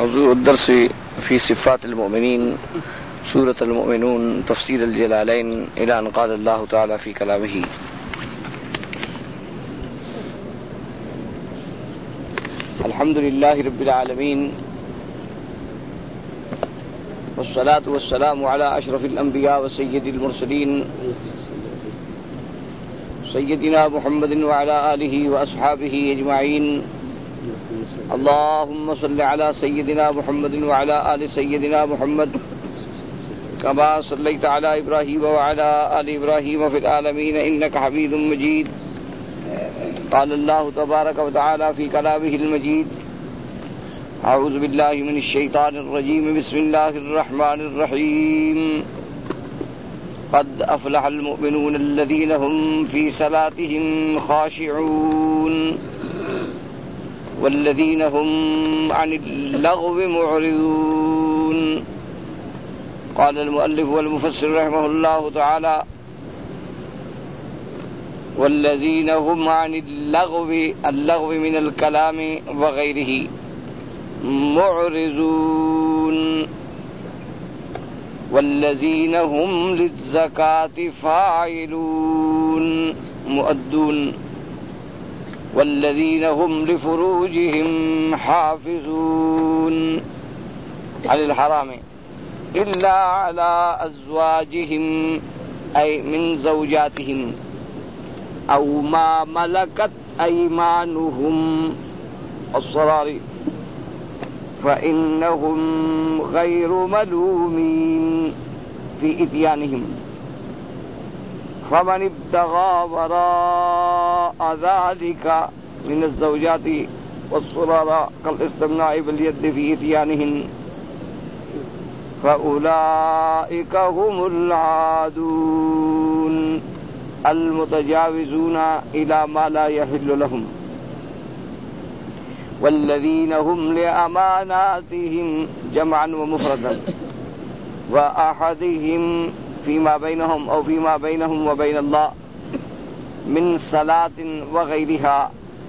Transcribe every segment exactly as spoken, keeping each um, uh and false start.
موضوع الدرس في صفات المؤمنين سورة المؤمنون تفسير الجلالين إلى أن قال الله تعالى في كلامه: الحمد لله رب العالمين والصلاة والسلام على أشرف الأنبياء وسيد المرسلين سيدنا محمد وعلى آله وأصحابه أجمعين. اللهم صل على سيدنا محمد وعلى آل سيدنا محمد كما صليت على إبراهيم وعلى آل إبراهيم في العالمين إنك حميد مجيد. قال الله تبارك وتعالى في كلامه المجيد: أعوذ بالله من الشيطان الرجيم بسم الله الرحمن الرحيم. قد أفلح المؤمنون الذين هم في صلاتهم خاشعون والذين هم عن اللغو معرضون. قال المؤلف والمفسر رحمه الله تعالى: والذين هم عن اللغو اللغو من الكلام وغيره معرضون والذين هم للزكاة فاعلون مؤدون والذين هم لفروجهم حافظون عن الحرام إلا على أزواجهم أي من زوجاتهم أو ما ملكت أيمانهم الصراري فإنهم غير ملومين في إتيانهم. فمن ابتغى وراء ذلك من الزوجات والصرارى كالاستمناء باليد في إتيانهن فأولئك هم العادون المتجاوزون إلى ما لا يحل لهم. والذين هم لأماناتهم جمعا ومفردا وأحدهم فيما بينهم أو فيما بينهم وبين الله من صلاة وغيرها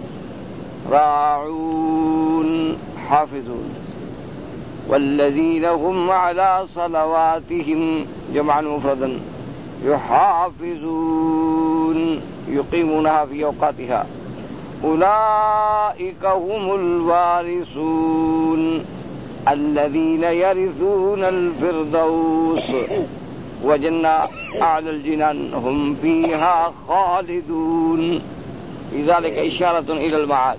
راعون حافظون. والذين هم على صلواتهم جمعا ومفردا يحافظون يقيمونها في أوقاتها أولئك هم الوارثون الذين يرثون الفردوس وجنة أعلى الجنان هم فيها خالدون. في ذلك إشارة إلى المعاد.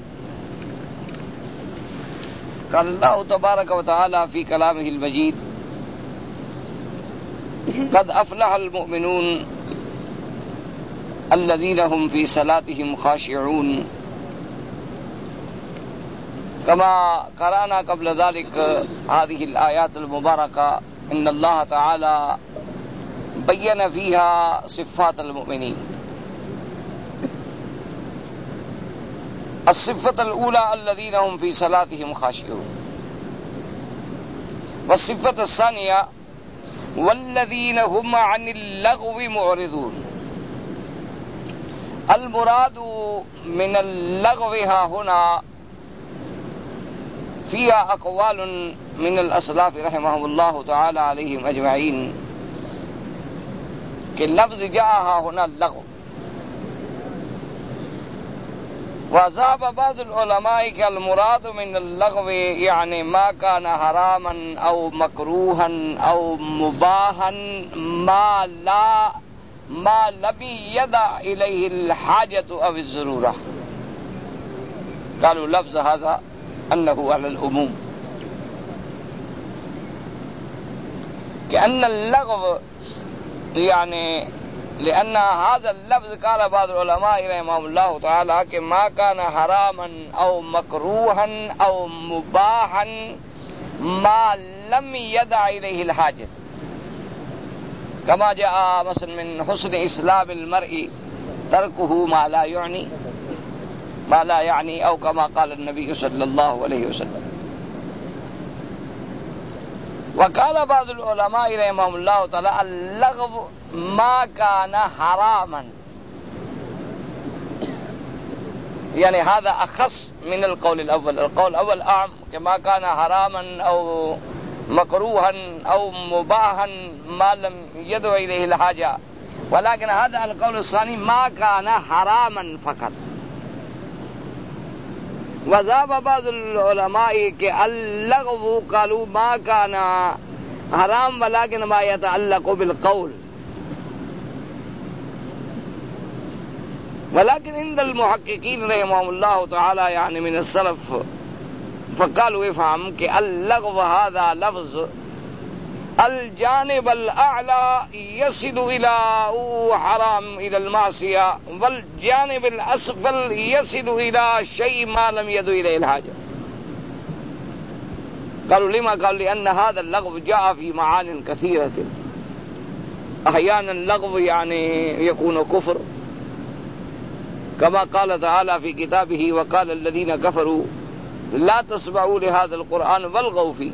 قال الله تبارك وتعالى في كلامه المجيد: قد أفلح المؤمنون الذين هم في صلاتهم خاشعون. كما قرأنا قبل ذلك هذه الآيات المباركة إن الله تعالى بين فيها صفات المؤمنين. الصفة الأولى الذين هم في صلاتهم خاشعون، والصفة الثانية والذين هم عن اللغو معرضون. المراد من اللغو ها هنا فيها أقوال من الأسلاف رحمهم الله تعالى عليهم أجمعين کہ لفظ جاء ها هنا اللغو، وذهب بعض العلماء کہ المراد من اللغو يعني ما كان حراما أو مكروها أو مباحا ما لا ما لم يدع إليه الحاجة أو الضرورة. قالوا لفظ هذا أنه على العموم، كأن اللغو يعني لأن هذا اللفظ قال بعض العلماء رحمهم الله تعالى کہ ما كان حراما أو مكروها أو مباحا ما لم يدع إليه الحاجة، كما جاء مثلا من حسن إسلام المرء تركه ما لا يعني ما لا يعني أو كما قال النبي صلى الله عليه وسلم. وقال بعض العلماء رحمهم الله تعالى اللغو ما كان حراما، يعني هذا أخص من القول الأول. القول الأول أعم کہ ما کان حراما او مکروہا او مباحا ما لم يدع الیہ الحاجہ، ولكن هذا القول الثانی ما کان حراما فقط. وذهب بعض العلماء کہ اللغو قالوا ما کان حرام ولكن ما يتعلق بالقول، ولكن عند المحققين رحمهم الله تعالى يعني من السلف فقالوا افهم کہ اللغو هذا لفظ الجانب الأعلى يصل إلى حرام إلى المعصية، والجانب الأسفل يصل إلى شيء ما لم يدع إليه الحاجة. قالوا لما؟ قالوا لأن هذا اللغو جاء في معان كثيرة. أحيانا اللغو يعني يكون كفر، كما قال تعالى في كتابه وقال الذين كفروا لا تسمعوا لهذا القرآن والغوا فيه،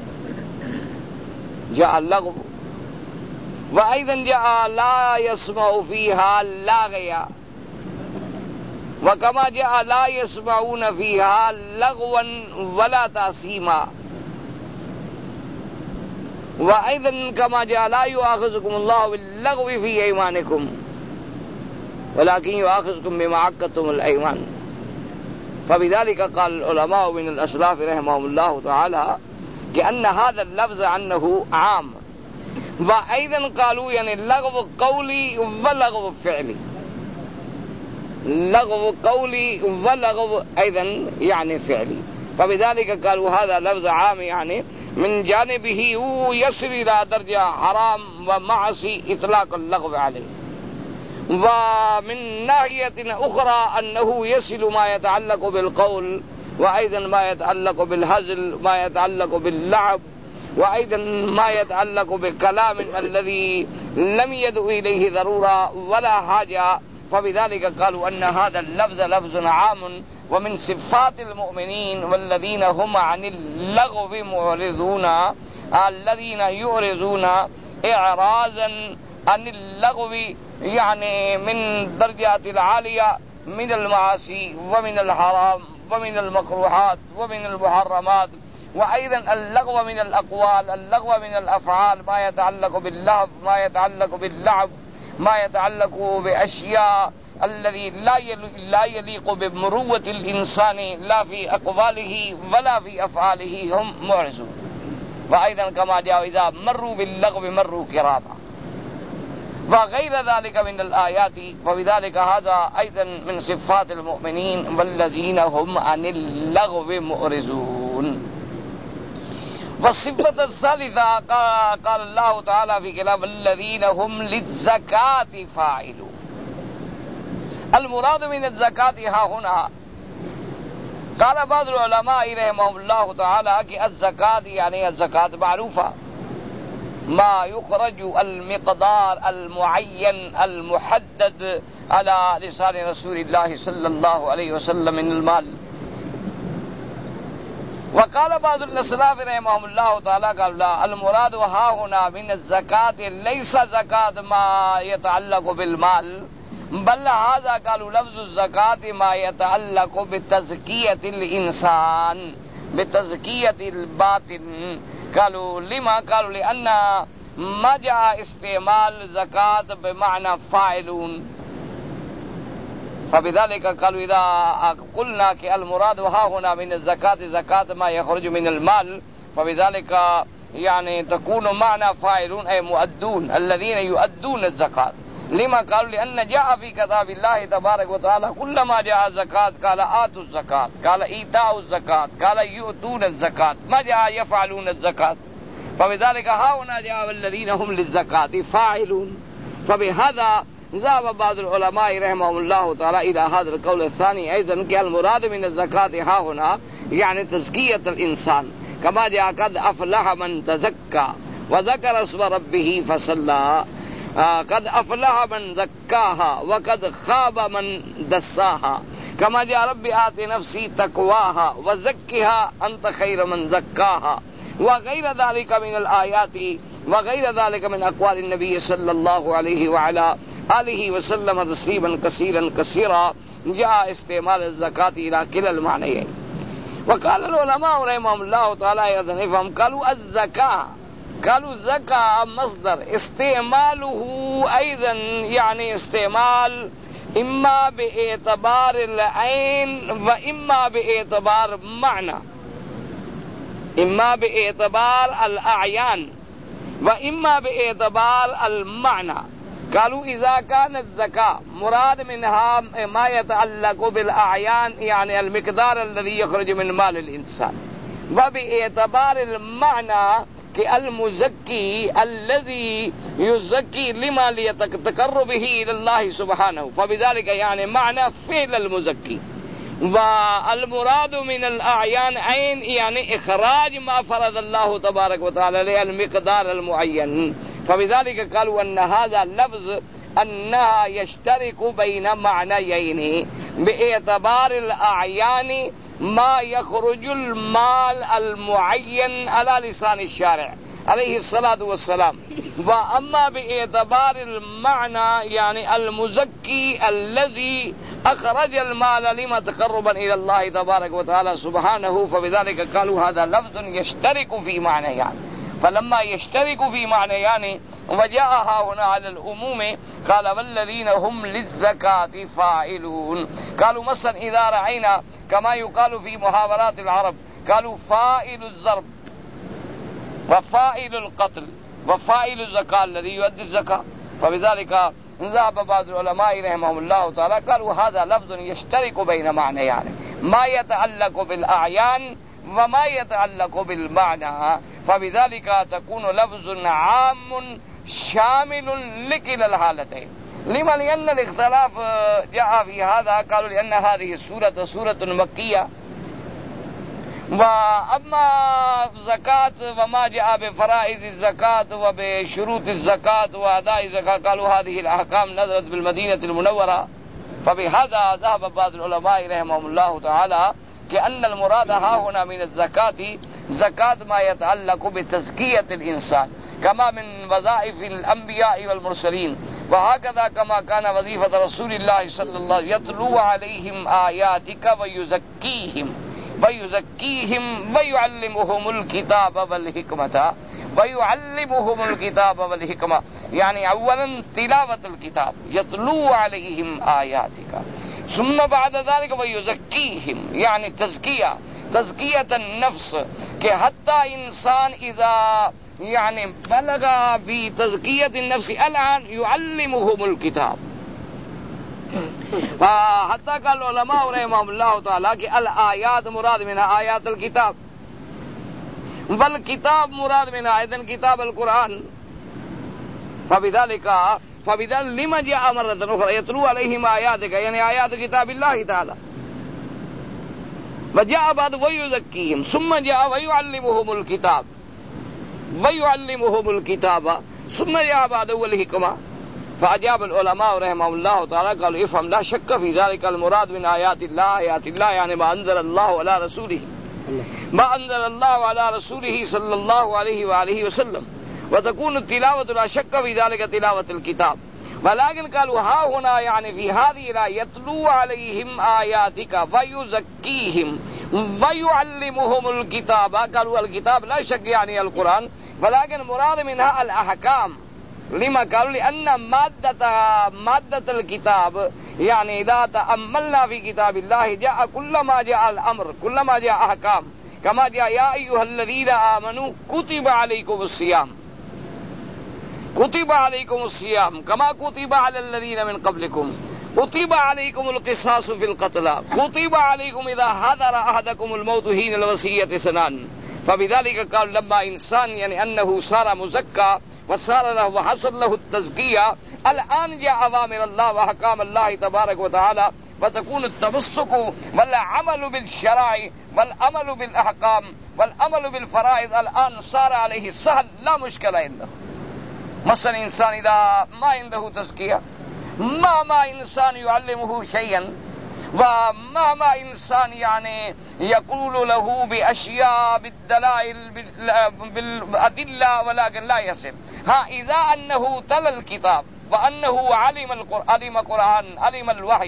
جاء اللغو. وأيضا جاء لا يسمع فيها لاغيا، وكما جاء لا يسمعون فيها لغوا ولا تأثيما، وأيضا كما جاء لا يؤاخذكم الله باللغو في أيمانكم ولكن يؤاخذكم بما عقدتم الأيمان. فبذلك قال العلماء من الأسلاف رحمهم الله تعالى كأن هذا اللفظ عنه عام. وأيضا قالوا يعني لغو قولي ولغو فعلي، لغو قولي ولغو أيضا يعني فعلي. فبذلك قالوا هذا لفظ عام يعني من جانبه يصل إلى درجة حرام ومعصي إطلاق اللغو عليه. ومن ناحية أخرى أنه يصل ما يتعلق بالقول، وأيضا ما يتعلق بالهزل، ما يتعلق باللعب، وأيضا ما يتعلق بالكلام الذي لم يدع إليه ضرورة ولا حاجة. فبذلك قالوا أن هذا اللفظ لفظ عام ومن صفات المؤمنين والذين هم عن اللغو معرضون، الذين يعرضون إعراضا عن اللغو يعني من درجات العالية من المعاصي ومن الحرام ومن المكروهات ومن المحرمات. وأيضا اللغو من الأقوال، اللغو من الأفعال، ما يتعلق باللهو، ما يتعلق باللعب، ما يتعلق بأشياء الذي لا يليق بمروة الإنسان لا في أقواله ولا في أفعاله هم معرضون. وأيضا كما جاء إذا مروا باللغو مروا كراما وغير ذلك من الآيات. وبذلك هذا أيضا من صفات المؤمنين والذين هم عن اللغو معرضون. والصفة الثالثة قال الله تعالى في كلام الذين هم للزكاة فاعلون. المراد من الزكاة ها هنا قال بعض العلماء رحمهم الله تعالى کہ الزكاة يعني الزكاة معروفة ما يخرج المقدار المعين المحدد على لسان رسول الله صلى الله عليه وسلم من المال. وقال بعض الاسلاف رحمهم الله تعالى قال لا، المراد ها هنا من الزكاة ليس زكاة ما يتعلق بالمال، بل هذا قالوا لفظ الزكاة ما يتعلق بتزكية الإنسان، بتزكية الباطن. قالوا لما؟ قالوا لأن ما جاء استعمال زكاة بمعنى فاعلون. فبذلك قالوا إذا قلنا کہ المراد ها هنا من الزكاة زكاة ما يخرج من المال، فبذلك يعني تكون معنى فاعلون أي مؤدون، الذين يؤدون الزكاة. لما؟ قالوا لأن جاء في كتاب الله تبارك وتعالى كلما جاء الزكاة قال آتوا الزكاة، قال إيتاء الزكاة، قال يؤتون الزكاة، ما جاء يفعلون الزكاة. فبذلك ها هنا جاء الذين هم للزكاة فاعلون. فبهذا ذهب بعض العلماء رحمهم الله تعالى إلى هذا القول الثاني أيضا کہ المراد من الزكاة ها هنا يعني تزكية الإنسان، كما جاء قد أفلح من تزكى وذكر اسم ربه فصلى، قد أفلح من زكاها وقد خاب من دساها، كما جاء رب آت نفسي تقواها وزكها أنت خير من زكاها، وغير ذلك من الآيات وغير ذلك من أقوال النبي صلى الله عليه وعلى آله وسلم تسليما كثيرا كثيرا جاء استعمال الزكاة إلى كلا المعنيين. وقال العلماء رحمهم الله تعالى أيضا افهم قالوا الزكاة قالوا زكاة مصدر استعماله أيضا يعني استعمال إما باعتبار العين وإما باعتبار معنى، إما باعتبار الأعيان وإما باعتبار المعنى. قالوا إذا كان الزكاة مراد منها ما يتعلق بالأعيان يعني المقدار الذي يخرج من مال الإنسان، وباعتبار المعنى كالمزكي الذي يزكي لما ليتقرب به إلى الله سبحانه، فبذلك يعني معنى فعل المزكي. والمراد من الأعيان عين يعني إخراج ما فرض الله تبارك وتعالى للمقدار المعين، فبذلك قالوا أن هذا لفظ أنها يشترك بين معنيين باعتبار الأعيان ما يخرج المال المعين على لسان الشارع عليه الصلاة والسلام، وأما باعتبار المعنى يعني المزكي الذي أخرج المال لما تقربا إلى الله تبارك وتعالى سبحانه، فبذلك قالوا هذا لفظ يشترك في معنى يعني. فلما يشترك في معنى يعني وجاءها هنا على الأموم قال والذين هم للزكاة فاعلون. قالوا مثلا إذا رأينا كما يقال في محاورات العرب قالوا فاعل الضرب وفاعل القتل وفاعل الزكاة الذي يؤدي الزكاة، فبذلك ذهب بعض العلماء رحمهم الله تعالى قالوا هذا لفظ يشترك بين معنى يعني ما يتعلق بالأعيان وما يتعلق بالمعنى، فبذلك تكون لفظ عام شامل لكلا الحالتين. لما؟ لأن الاختلاف جاء في هذا قالوا لأن هذه السورة سورة مكية، وأما زكاة وما جاء بفرائض الزكاة وبشروط الزكاة وأداء الزكاة قالوا هذه الأحكام نزلت بالمدينة المنورة، فبهذا ذهب بعض العلماء رحمهم الله تعالى كأن المراد ها هنا من الزكاة زكاة ما يتعلق بتزكية الإنسان كما من وظائف الأنبياء والمرسلين، وهكذا كما كان وظيفة رسول الله صلى الله عليه وسلم يتلو عليهم آياتك ويزكيهم ويزكيهم ويعلمهم الكتاب والحكمة ويعلمهم الكتاب والحكمة يعني أولا تلاوة الكتاب يتلو عليهم آياتك، ثم بعد ذلك ويزكيهم يعني تزكية تزكية النفس کہ حتى إنسان إذا يعني بلغ في تزكية النفس الآن يعلمهم الكتاب. حتى قال العلماء رحمهم الله تعالى کہ الآيات مراد منها آيات الكتاب والكتاب مراد منها أيضا كتاب القرآن، فبذلك فبذلك لما جاء مرة أخرى يتلو عليهم آياتك يعني آيات كتاب الله تعالى، وجاء بعد ويزكيهم ثم جاء ويعلمهم الكتاب ويعلمهم الكتاب ثم جاء بعد والحكمة. فأجاب العلماء رحمهم الله تعالى قالوا افهم لا شك في ذلك المراد من آيات الله آيات الله يعني ما أنزل الله على رسوله ما أنزل الله على رسوله صلى الله عليه وآله وسلم، وتكون التلاوة لا شك في ذلك تلاوة الكتاب. ولكن قالوا ها هنا يعني في هذه الآية يتلو عليهم آياتك ويزكيهم ويعلمهم الكتاب، قالوا الكتاب لا شك يعني القرآن، ولكن مراد منها الأحكام. لما؟ قالوا لأن مادة مادة الكتاب يعني إذا تأملنا في كتاب الله جاء كلما جاء الأمر كلما جاء أحكام، كما جاء يا أيها الذين آمنوا كتب عليكم الصيام كتب عليكم الصيام كما كتب على الذين من قبلكم كتب عليكم القصاص في القتلى كتب عليكم إذا حضر أحدكم الموت حين الوصية سنان. فبذلك قال لما إنسان يعني أنه صار مزكى وصار له وحصل له التزكية الآن جاء أوامر الله وأحكام الله تبارك وتعالى، وتكون التمسك والعمل بالشرائع والعمل بالأحكام والعمل بالفرائض الآن صار عليه سهل لا مشكلة عنده. مثلا إنسان إذا ما عنده تزكية ما ما إنسان يعلمه شيئا وما ما إنسان يعني يقول له بأشياء بالدلائل بالأدلة ولكن لا يصل. ها إذا أنه تلا الكتاب وأنه علم القرآن علم القرآن علم الوحي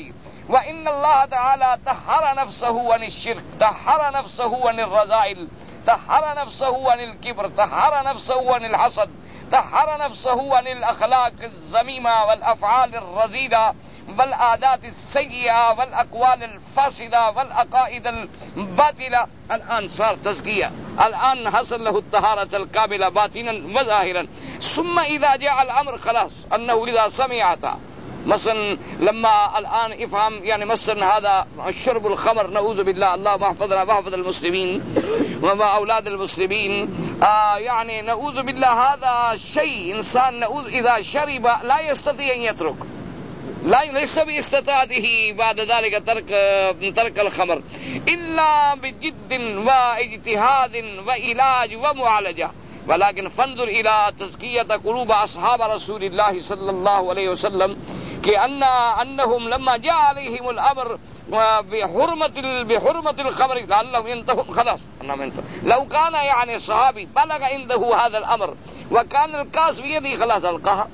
وإن الله تعالى طهر نفسه عن الشرك، طهر نفسه عن الرذائل، طهر نفسه عن الكبر، طهر نفسه عن الحسد، طهر نفسه عن الأخلاق الذميمة والأفعال الرذيلة والعادات السيئة والأقوال الفاسدة والعقائد الباطلة. الآن صار تزكية، الآن حصل له الطهارة الكاملة باطنا وظاهرا. ثم إذا جاء الأمر خلاص أنه إذا سمعت مثلا لما الآن افهم يعني مثلا هذا شرب الخمر نعوذ بالله، اللهم احفظنا واحفظ المسلمين وأولاد المسلمين، آه يعني نعوذ بالله هذا شيء إنسان نعوذ إذا شرب لا يستطيع أن يترك، لا ليس باستطاعته بعد ذلك ترك ترك الخمر إلا بجد واجتهاد وعلاج ومعالجة. ولكن فانظر إلى تزكية قلوب أصحاب رسول الله صلى الله عليه وسلم كأن أنهم لما جاء عليهم الأمر بحرمة بحرمة الخمر لعلهم ينتهون خلاص. لو كان يعني صحابي بلغ عنده هذا الأمر وكان الكاس بيده خلاص ألقاها.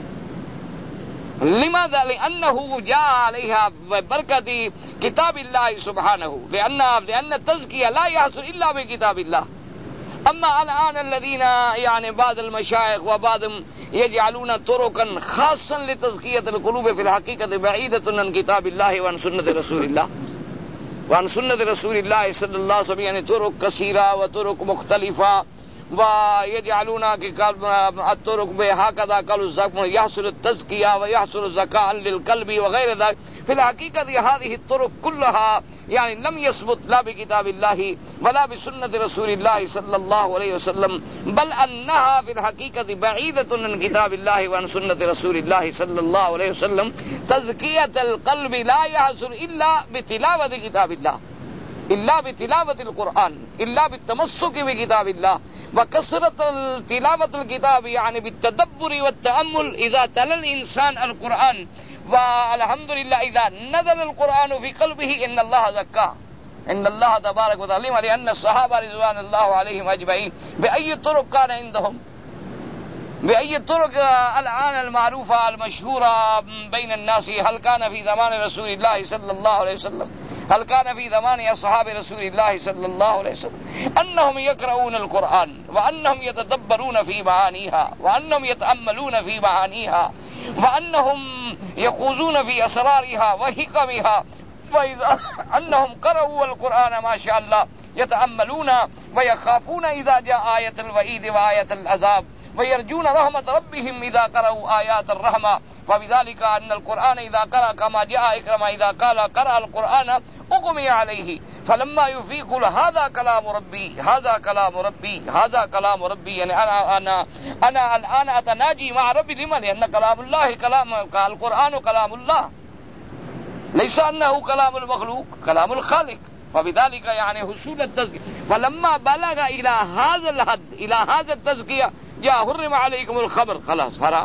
لماذا؟ لأنه جاء عليها ببركة كتاب الله سبحانه، لأن لأن التزكية لا يحصل إلا بكتاب الله. أما الآن الذين يعني بعض المشايخ وبعضهم يجعلون طرقا خاصا لتزكية القلوب في الحقيقة بعيدة عن كتاب الله وعن سنة رسول الله وعن سنة رسول الله صلى الله عليه وسلم، يعني طرق كثيرة وطرق مختلفة، ويجعلون الطرق بهكذا قالوا يحصل التزكية ويحصل الزكاة للقلب وغير ذلك. في الحقيقة هذه الطرق كلها يعني لم يثبت لا بكتاب الله ولا بسنة رسول الله صلى الله عليه وسلم، بل أنها في الحقيقة بعيدة عن كتاب الله وعن سنة رسول الله صلى الله عليه وسلم. تزكية القلب لا يحصل إلا بتلاوة كتاب الله، إلا بتلاوة القرآن، إلا بالتمسك بكتاب الله وكثرة تلاوة الكتاب يعني بالتدبر والتأمل. إذا تلا الإنسان القرآن والحمد لله إذا نزل القرآن في قلبه إن الله زكاه، إن الله تبارك وتعالى، لأن الصحابة رضوان الله عليهم أجمعين بأي طرق كان عندهم، بأي طرق الآن المعروفة المشهورة بين الناس، هل كان في زمان رسول الله صلى الله عليه وسلم، هل كان في زمان أصحاب رسول الله صلى الله عليه وسلم أنهم يقرؤون القرآن وأنهم يتدبرون في معانيها وأنهم يتأملون في معانيها وأنهم يخوضون في أسرارها وحكمها، وإذا أنهم قرأوا القرآن ما شاء الله يتأملون ويخافون إذا جاء آية الوعيد وآية العذاب، ويرجون رحمة ربهم إذا قرأوا آيات الرحمة. فبذلك أن القرآن إذا قرأ كما جاء إكرم إذا قال قرأ القرآن أغمي عليه، فلما يفيق هذا كلام ربي، هذا كلام ربي، هذا كلام ربي، يعني أنا أنا أنا الآن أتناجي مع ربي. لما؟ لأن كلام الله كلام القرآن كلام الله، ليس أنه كلام المخلوق، كلام الخالق. فبذلك يعني حصول التزكية. فلما بلغ إلى هذا الحد، إلى هذا التزكية، جاء حرم عليكم الخمر خلاص حرام.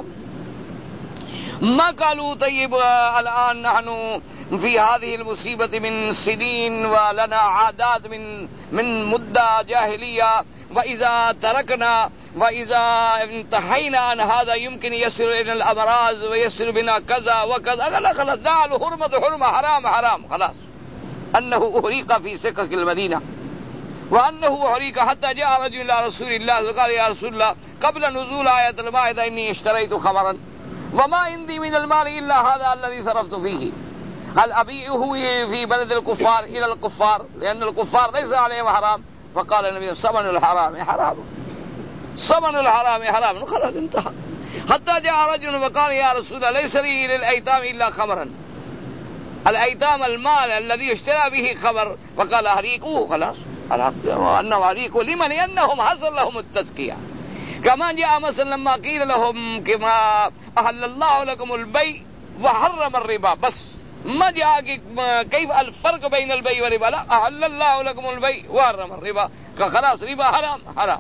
ما قالوا طيب الآن نحن في هذه المصيبة من سنين ولنا عادات من من مدة جاهلية، وإذا تركنا وإذا انتهينا عن هذا يمكن يصل إلى الأمراض ويصل بنا كذا وكذا. لا خلاص جعلوا حرمة حرمة حرام حرام خلاص. أنه أحرق في سكك المدينة، وأنه أحرق حتى جاء رجل إلى رسول الله وقال يا رسول الله قبل نزول آية المائدة إني اشتريت خمرا وما عندي من المال إلا هذا الذي صرفت فيه، هل أبيعه في بلد الكفار إلى الكفار لأن الكفار ليس عليهم حرام؟ فقال النبي ثمن الحرام حرام، ثمن الحرام حرام. خلاص انتهى. حتى جاء رجل وقال يا رسول الله ليس لي للأيتام إلا خمرا، الأيتام المال الذي اشترى به خمر، فقال أحريقوه خلاص أنه أحريقوه. لما؟ لأنهم حصل لهم التزكية. كما جاء مثلا لما قيل لهم كما أحل الله لكم البيع وحرم الربا، بس ما جاء كيف الفرق بين البيع والربا، لا أحل الله لكم البيع وحرم الربا، خلاص ربا حرام حرام.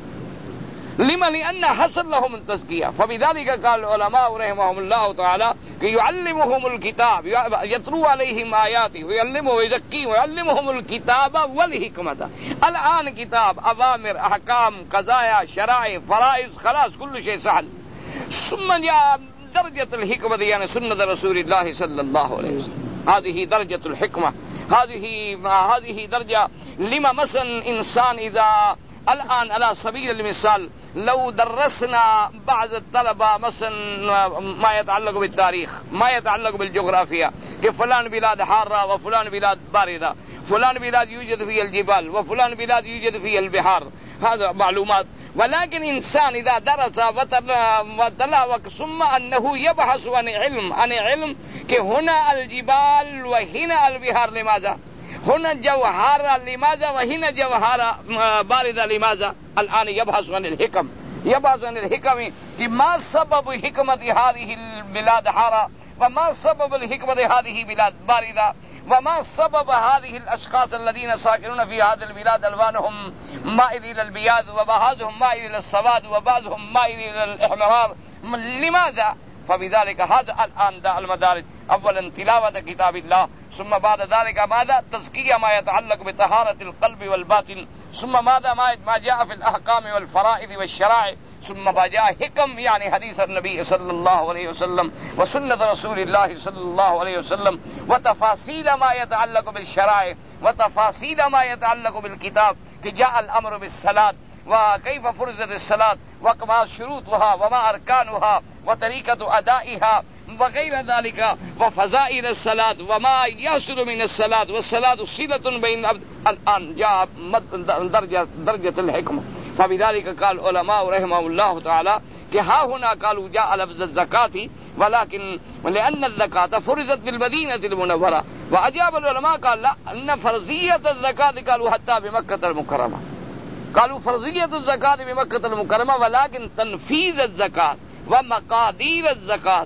لما؟ لأن حصل لهم التزكية. فبذلك قال العلماء رحمهم الله تعالى يعلمهم الكتاب، يتلو عليهم آياته ويعلمهم ويزكيهم ويعلمهم الكتاب والحكمة. الآن كتاب، أوامر، أحكام، قضايا، شرائع، فرائض، خلاص كل شيء سهل. ثم جاء درجة الحكمة يعني سنة رسول الله صلى الله عليه وسلم. هذه درجة الحكمة، هذه هذه درجة. لما مثلا إنسان إذا الآن على سبيل المثال لو درسنا بعض الطلبة مثلا ما يتعلق بالتاريخ، ما يتعلق بالجغرافيا، كفلان بلاد حارة وفلان بلاد باردة، فلان بلاد يوجد فيها الجبال وفلان بلاد يوجد فيها البحار، هذا معلومات. ولكن إنسان إذا درس وتلا ثم أنه يبحث عن علم عن علم کہ هنا الجبال وهنا البحار لماذا، هنا جوهرة لماذا وهنا جوهرة باردة لماذا. الآن يبحث عن الحكم، يبحث عن الحكم کہ ما سبب حكمة هذه البلاد حارة وما سبب الحكمة هذه بلاد باردة وما سبب هذه الأشخاص الذين ساكنون في هذه البلاد ألوانهم مائل إلى البياض وبعضهم مائل إلى السواد وبعضهم مائل إلى الإحمرار، لماذا؟ فبذلك هذا الآن داء المدارج. أولا تلاوة كتاب الله، ثم بعد ذلك ماذا؟ تزكية ما يتعلق بطهارة القلب والباطن، ثم ماذا؟ ما جاء في الأحكام والفرائض والشرائع، ثم ما جاء حكم يعني حديث النبي صلى الله عليه وسلم وسنة رسول الله صلى الله عليه وسلم، وتفاصيل ما يتعلق بالشرائع وتفاصيل ما يتعلق بالكتاب، جاء الأمر بالصلاة وكيف فرضت الصلاة وما شروطها وما أركانها وطريقة أدائها وغير ذلك، وفضائل الصلاة وما يحصل من الصلاة، والصلاة صلة بين العبد. الآن جاء درجة درجة الحكمة. فبذلك قال علماء رحمه الله تعالى کہ ها هنا قالوا جاء لفظ الزكاة ولكن لأن الزكاة فرضت بالمدينة المنورة، وأجاب العلماء قال لا، أن فرضية الزكاة قالوا حتى بمكة المكرمة، قالوا فرضية الزكاة بمكة المكرمة، ولكن تنفيذ الزكاة ومقادير الزكاة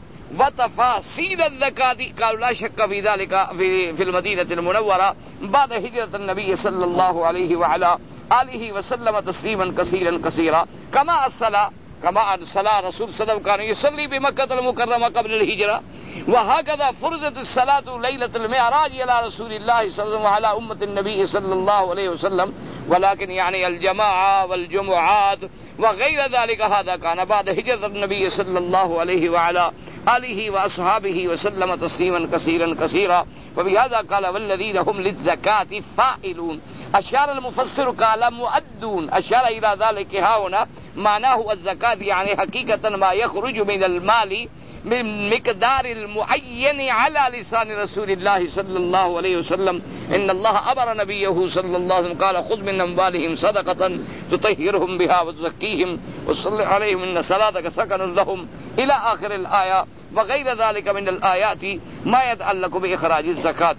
وتفاصيل الزكاة قالوا لا شك في ذلك في, في المدينة المنورة بعد هجرة النبي صلى الله عليه وعلى آله وسلم تسليما كثيرا كثيرا. كما الصلاة كما الصلاة رسول صلى الله عليه وسلم كان يصلي بمكة المكرمة قبل الهجرة، وهكذا فرضت الصلاة ليلة المعراج على رسول الله صلى الله عليه وسلم وعلى أمة النبي صلى الله عليه وسلم، ولكن يعني الجماعة والجمعات وغير ذلك هذا كان بعد هجرة النبي صلى الله عليه وعلى آله وأصحابه وسلم تسليما كثيرا كثيرا. وبهذا قال والذين هم للزكاة فاعلون. أشار المفسر قال مؤدون، أشار إلى ذلك ها هنا معناه الزكاة يعني حقيقة ما يخرج من المال من مقدار المعين على لسان رسول الله صلى الله عليه وسلم. إن الله أمر نبيه صلى الله عليه وسلم قال خذ من أموالهم صدقة تطهرهم بها وتزكيهم وصل عليهم إن صلاتك سكن لهم إلى آخر الآية، وغير ذلك من الآيات ما يتعلق بإخراج الزكاة.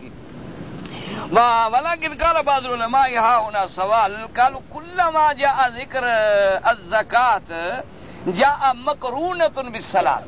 ولكن قال بعض العلماء ها هنا سوال، قالوا كلما جاء ذكر الزكاة جاء مقرونة بالصلاة،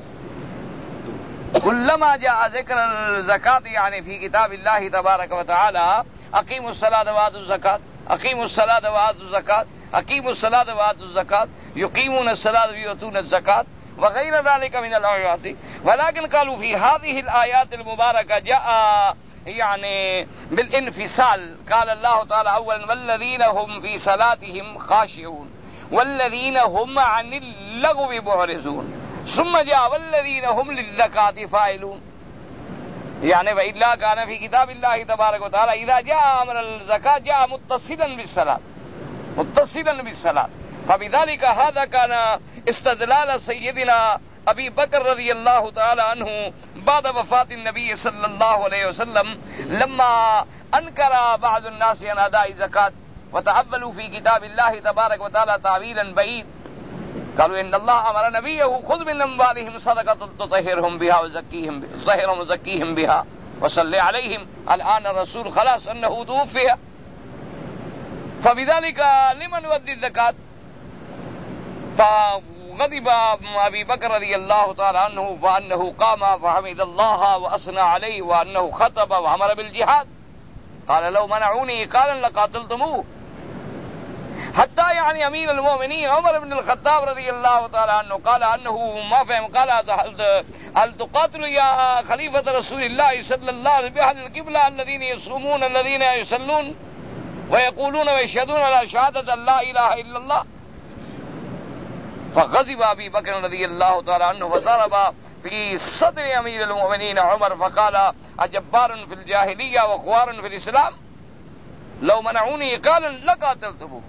كلما جاء ذكر الزكاة يعني في كتاب الله تبارك وتعالى أقيموا الصلاة وآتوا الزكاة، أقيموا الصلاة وآتوا الزكاة، أقيموا الصلاة وآتوا الزكاة، يقيمون الصلاة ويؤتون الزكاة وغير ذلك من الآيات. ولكن قالوا في هذه الآيات المباركة جاء يعني بالانفصال. قال الله تعالى أولا والذين هم في صلاتهم خاشعون والذين هم عن اللغو معرضون، ثم جاء والذين هم للزكاة فاعلون. يعني وإلا كان في كتاب الله تبارك وتعالى إذا جاء أمر الزكاة جاء متصلا بالصلاة متصلا بالصلاة. فبذلك هذا كان استدلال سيدنا أبي بكر رضي الله تعالى عنه بعد وفاة النبي صلى الله عليه وسلم لما أنكر بعض الناس عن أداء الزكاة وتأولوا في كتاب الله تبارك وتعالى تعويلا بعيد. قالوا إن الله أمر نبيه خذ من أموالهم صدقة تطهرهم بها وزكيهم تطهرهم وزكيهم بها وصل عليهم. الآن الرسول خلاص أنه توفي، فبذلك لمن يؤدي الزكاة؟ فغضب أبي بكر رضي الله تعالى عنه وأنه قام فحمد الله وأثنى عليه وأنه خطب وأمر بالجهاد. قال لو منعوني قال لقاتلتموه. حتى يعني أمير المؤمنين عمر بن الخطاب رضي الله تعالى عنه قال أنه ما فهم، قال هل تقاتل يا خليفة رسول الله صلى الله عليه وسلم بأهل القبلة الذين يصومون الذين يصلون ويقولون ويشهدون على شهادة أن لا إله إلا الله؟ فغضب ابی بکر رضی اللہ تعالی عنہ وضرب فی صدر امیر المؤمنین عمر فقال اجبار فی الجاہلیہ وخوار فی الاسلام لو منعونی قالا لقاتلتهم.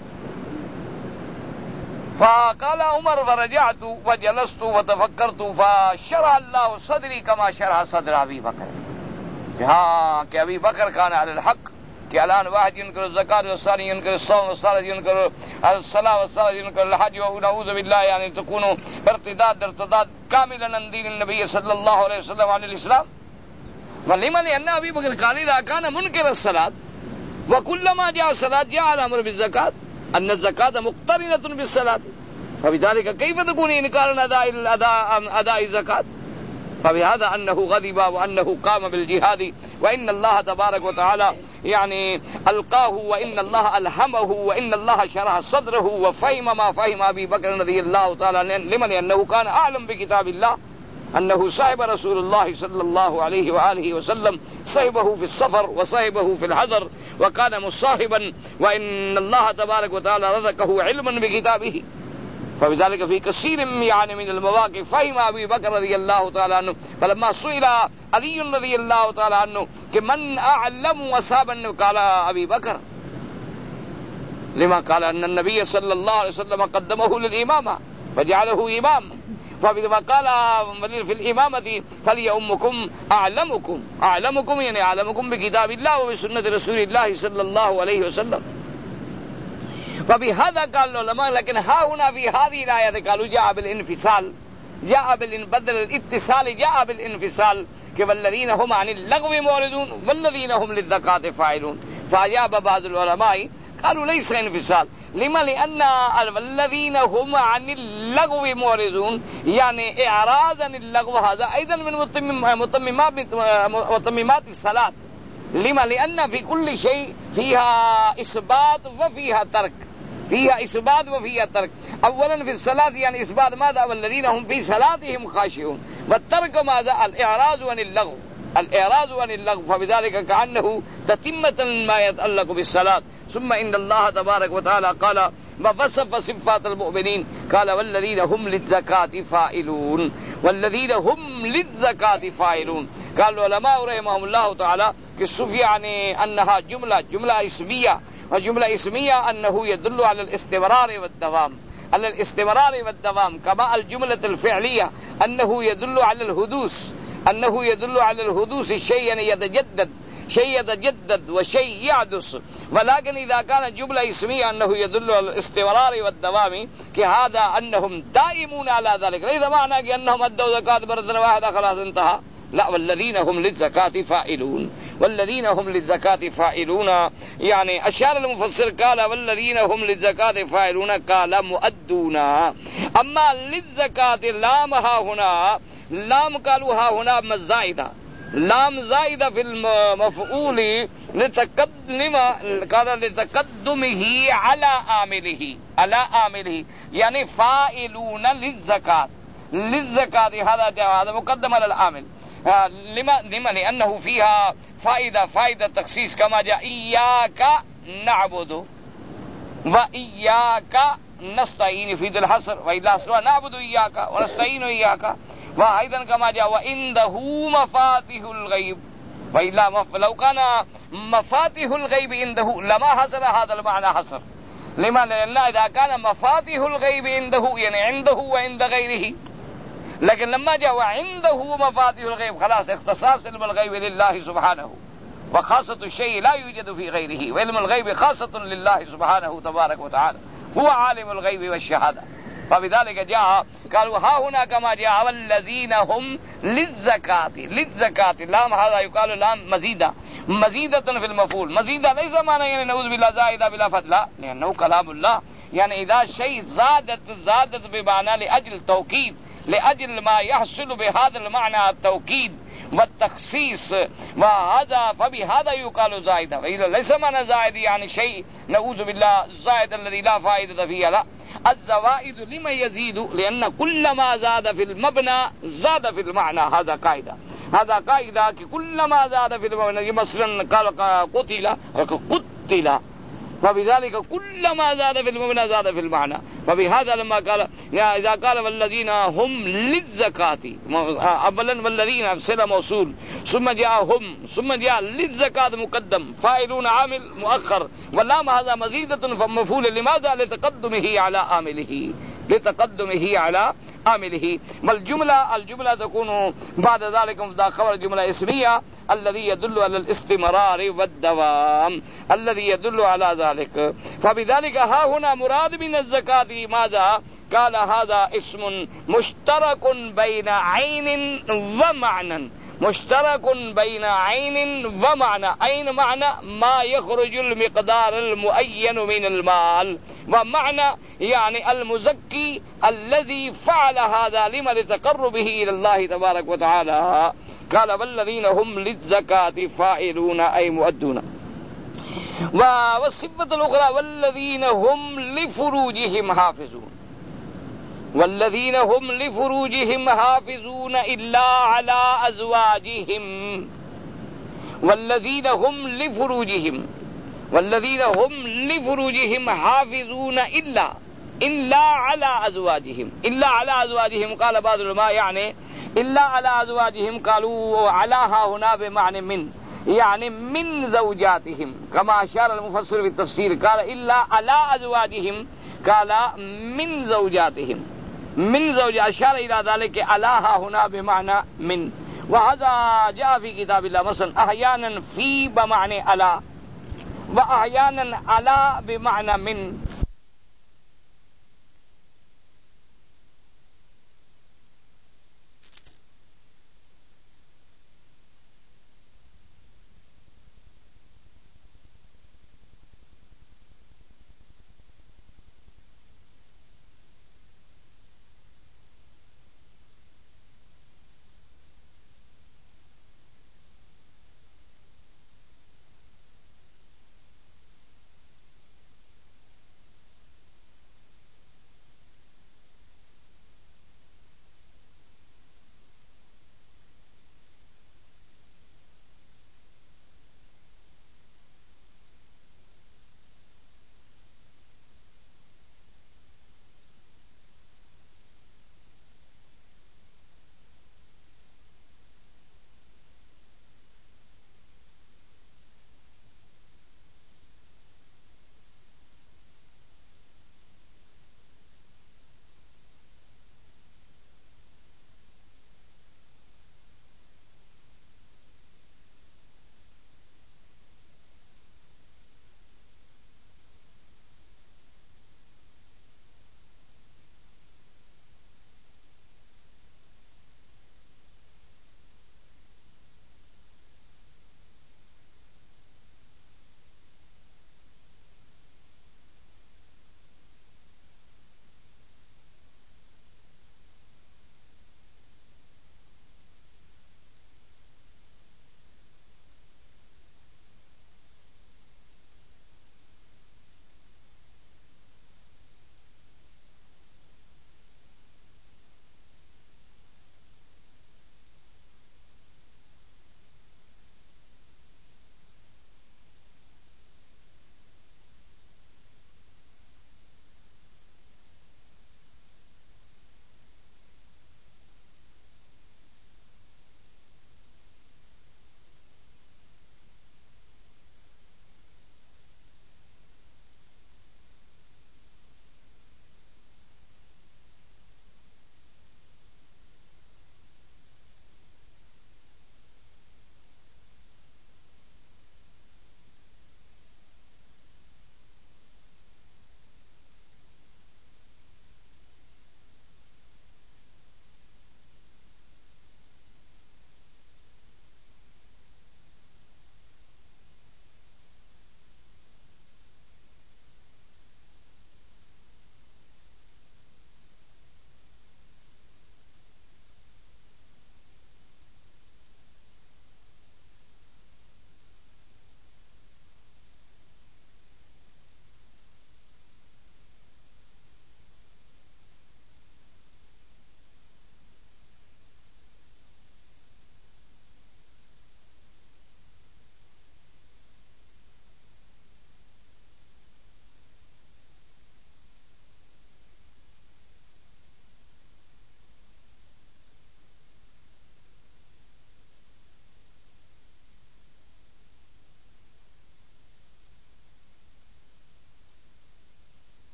فقال عمر فرجعت وجلست وتفكرت فشرح الله صدري كما شرح صدر ابی بکر. ہاں کہ ابی بکر کان علی الحق کہ الان واحد ينكر الزکات والثاني ينكر الصوم والثالث ينكر الصلاة والثالث ينكر الحج ونعوذ بالله يعني تكون ارتداد ارتداد كاملا عن دين النبي صلى الله عليه وسلم عن الإسلام. ولما لأن أبي بكر قال إذا كان منكر الصلاة وكلما جاء الصلاة جاء الأمر بالزكاة أن الزكاة مقترنة بالصلاة فبذلك كيف تكون إنكار أداء أداء أداء الزكاة؟ فبهذا أنه غضب وأنه قام بالجهاد وإن الله تبارك وتعالى يعني ألقاه وإن الله ألهمه وإن الله شرح صدره وفهم ما فهم أبي بكر رضي الله تعالى لمن أنه كان أعلم بكتاب الله أنه صاحب رسول الله صلى الله عليه وآله وسلم صاحبه في السفر وصاحبه في الحضر وكان مصاحبا وإن الله تبارك وتعالى رزقه علما بكتابه. فبذلك في كثير يعني من المواقف فهم أبي بكر رضي الله تعالى عنه. فلما سئل علي رضي الله تعالى عنه من أعلم أصحابا قال أبي بكر لما قال أن النبي صلى الله عليه وسلم قدمه للإمامة فجعله إمام. فقال في الإمامة فليؤمكم أعلمكم أعلمكم يعني أعلمكم بكتاب الله وبسنة رسول الله صلى الله عليه وسلم. فبهذا قال العلماء لكن ها هنا في هذه الآية قالوا جاء بالانفصال جاء بالبدل الاتصال جاء بالانفصال والذين هم عن اللغو معرضون والذين هم للزكاة فاعلون. فأجاب بعض العلماء قالوا ليس انفصال. لما؟ لأن الذين هم عن اللغو معرضون يعني إعراض عن اللغو هذا أيضا من متممات متممات الصلاة. لما؟ لأن في كل شيء فيها إثبات وفيها ترك فيها إثبات وفيها ترك. أولا في الصلاة يعني إثبات ماذا؟ والذين هم في صلاتهم خاشعون. والترك ماذا؟ الإعراض عن اللغو الإعراض عن اللغو. فبذلك كأنه تتمة ما يتعلق بالصلاة. ثم إن الله تبارك وتعالى قال ووصف صفات المؤمنين قال والذين هم للزكاة فاعلون والذين هم للزكاة فاعلون. قال العلماء رحمهم الله تعالى كالصف يعني أنها جملة جملة اسمية وجملة اسمية أنه يدل على الاستمرار والدوام على الاستمرار والدوام كما الجملة الفعلية أنه يدل على الحدوث أنه يدل على الحدوث شيء يتجدد شيء يتجدد وشيء يحدث. ولكن إذا كان جملة اسمية أنه يدل على الاستمرار والدوام كهذا أنهم دائمون على ذلك ليس معنى أنهم أدوا زكاة مرة واحدة خلاص انتهى. لا والذين هم للزكاة فاعلون والذين هم للزكاة فاعلون يعني أشار المفسر قال والذين هم للزكاة فاعلون قال مؤدون. أما للزكاة لامها هنا لام قالوا ها هنا مزايدة لام زائدة في المفعول لتقدم قال لتقدمه على عامله على عامله يعني فاعلون للزكاة للزكاة هذا هذا مقدم على العامل. لما لما لأنه فيها فائدة فائدة تخصيص كما جاء إياك نعبد وإياك نستعين في ذي الحصر وإلا أصلها نعبد إياك ونستعين إياك. وأيضا كما جاء وعنده مفاتيح الغيب وإلا مف... لو كان مفاتيح الغيب عنده لما حصل هذا المعنى حصر. لما؟ لأن إذا كان مفاتيح الغيب عنده يعني عنده وعند غيره لكن لما جاء وعنده مفاتيح الغيب خلاص اختصاص علم الغيب لله سبحانه وخاصة الشيء لا يوجد في غيره وعلم الغيب خاصة لله سبحانه تبارك وتعالى هو عالم الغيب والشهادة. فبذلك جاء قالوا ها هنا كما جاء والذين هم للزكاة للزكاة لام هذا يقال لام مزيدة مزيدة في المفعول. مزيدة ليس معنى يعني نعوذ بالله زائدة بلا فتح لا لأنه كلام الله يعني إذا شيء زادت زادت بمعنى لأجل توكيد لأجل ما يحصل بهذا المعنى التوكيد والتخصيص وهذا فبهذا يقال زائدة. وإذا ليس معنى زائد يعني شيء نعوذ بالله الزائد الذي لا فائدة فيه لا. الزوائد لما يزيد لأن كل ما زاد في المبنى زاد في المعنى. هذا قاعدة هذا قاعدة كل ما زاد في المبنى مثلا قال قتل قتل فبذلك كل ما زاد في المبنى زاد في المعنى. فبهذا لما قال اذا قال والذين هم للزكاة اولا والذين صلة موصول ثم جاء هم ثم جاء للزكاة مقدم فاعلون عامل مؤخر واللام هذا مزيدة فمفعول لماذا لتقدمه على عامله لتقدمه على عامله. والجملة الجملة تكون بعد ذلك مبتدأ خبر جملة اسمية الذي يدل على الاستمرار والدوام الذي يدل على ذلك. فبذلك ها هنا مراد من الزكاة ماذا؟ قال هذا اسم مشترك بين عين ومعنى مشترك بين عين ومعنى. عين معنى ما يخرج المقدار المعين من المال، ومعنى يعني المزكي الذي فعل هذا لما لتقربه إلى الله تبارك وتعالى. قال والذين هم للزكاة فاعلون أي مؤدون. والصفة الأخرى والذين هم لفروجهم حافظون والذين هم لفروجهم حافظون إلا على أزواجهم والذين هم لفروجهم والذين هم لفروجهم حافظون إلا إلا على أزواجهم إلا على أزواجهم. قال بعض العلماء يعني إلا على أزواجهم، قالوا علاها هنا بمعنى من يعني من زوجاتهم كما أشار المفسر في التفسير. قال إلا على أزواجهم قال من زوجاتهم من زوج أشار إلى ذلك علاها هنا بمعنى من. وهذا جاء في كتاب الله مثلا أحيانا في بمعنى على وأحيانا على بمعنى من.